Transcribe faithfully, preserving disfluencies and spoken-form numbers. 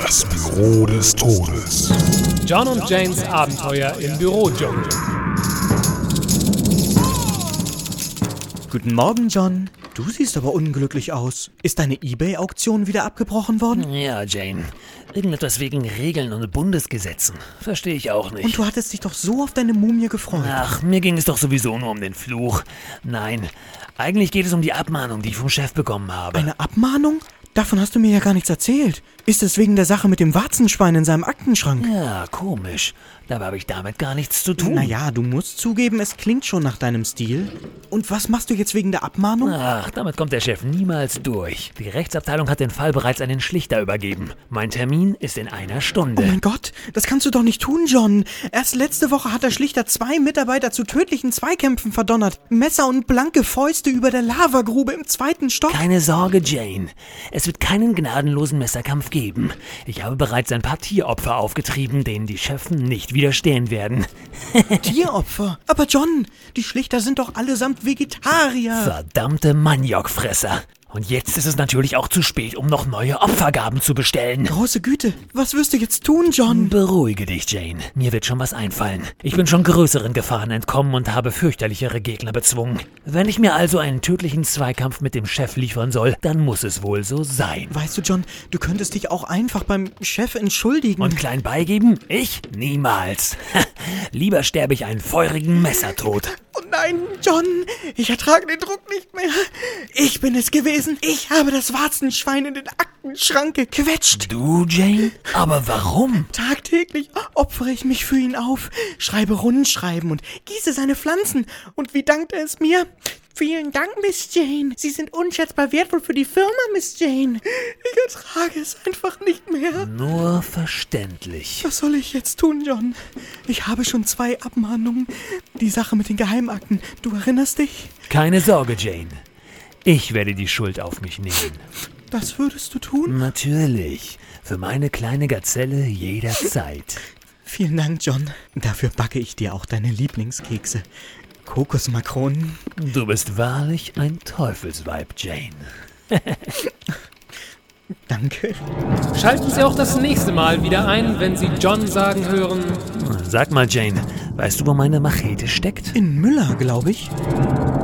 Das Büro des Todes. John und Janes Abenteuer im Bürodschungel. Guten Morgen, John. Du siehst aber unglücklich aus. Ist deine eBay-Auktion wieder abgebrochen worden? Ja, Jane. Irgendetwas wegen Regeln und Bundesgesetzen. Verstehe ich auch nicht. Und du hattest dich doch so auf deine Mumie gefreut. Ach, mir ging es doch sowieso nur um den Fluch. Nein, eigentlich geht es um die Abmahnung, die ich vom Chef bekommen habe. Eine Abmahnung? Davon hast du mir ja gar nichts erzählt. Ist es wegen der Sache mit dem Warzenschwein in seinem Aktenschrank? Ja, komisch. Dabei habe ich damit gar nichts zu tun. Naja, du musst zugeben, es klingt schon nach deinem Stil. Und was machst du jetzt wegen der Abmahnung? Ach, damit kommt der Chef niemals durch. Die Rechtsabteilung hat den Fall bereits an den Schlichter übergeben. Mein Termin ist in einer Stunde. Oh mein Gott, das kannst du doch nicht tun, John. Erst letzte Woche hat der Schlichter zwei Mitarbeiter zu tödlichen Zweikämpfen verdonnert. Messer und blanke Fäuste über der Lavagrube im zweiten Stock. Keine Sorge, Jane. Es wird keinen gnadenlosen Messerkampf geben. Ich habe bereits ein paar Tieropfer aufgetrieben, denen die Schöffen nicht widerstehen werden. Tieropfer? Aber John, die Schlichter sind doch allesamt Vegetarier. Verdammte Maniokfresser. Und jetzt ist es natürlich auch zu spät, um noch neue Opfergaben zu bestellen. Große Güte, was wirst du jetzt tun, John? Beruhige dich, Jane. Mir wird schon was einfallen. Ich bin schon größeren Gefahren entkommen und habe fürchterlichere Gegner bezwungen. Wenn ich mir also einen tödlichen Zweikampf mit dem Chef liefern soll, dann muss es wohl so sein. Weißt du, John, du könntest dich auch einfach beim Chef entschuldigen. Und klein beigeben? Ich? Niemals. Lieber sterbe ich einen feurigen Messertod. Oh nein, John, ich ertrage den Druck nicht mehr. Ich bin es gewesen. Ich habe das Warzenschwein in den Aktenschrank gequetscht. Du, Jane? Aber warum? Tagtäglich opfere ich mich für ihn auf, schreibe Rundschreiben und gieße seine Pflanzen. Und wie dankt er es mir? Vielen Dank, Miss Jane. Sie sind unschätzbar wertvoll für die Firma, Miss Jane. Ich ertrage es einfach nicht mehr. Nur verständlich. Was soll ich jetzt tun, John? Ich habe schon zwei Abmahnungen. Die Sache mit den Geheimakten. Du erinnerst dich? Keine Sorge, Jane. Ich werde die Schuld auf mich nehmen. Das würdest du tun? Natürlich. Für meine kleine Gazelle jederzeit. Vielen Dank, John. Dafür backe ich dir auch deine Lieblingskekse. Kokosmakronen. Du bist wahrlich ein Teufelsweib, Jane. Danke. Schalten Sie auch das nächste Mal wieder ein, wenn Sie John sagen hören: Sag mal, Jane, weißt du, wo meine Machete steckt? In Müller, glaube ich.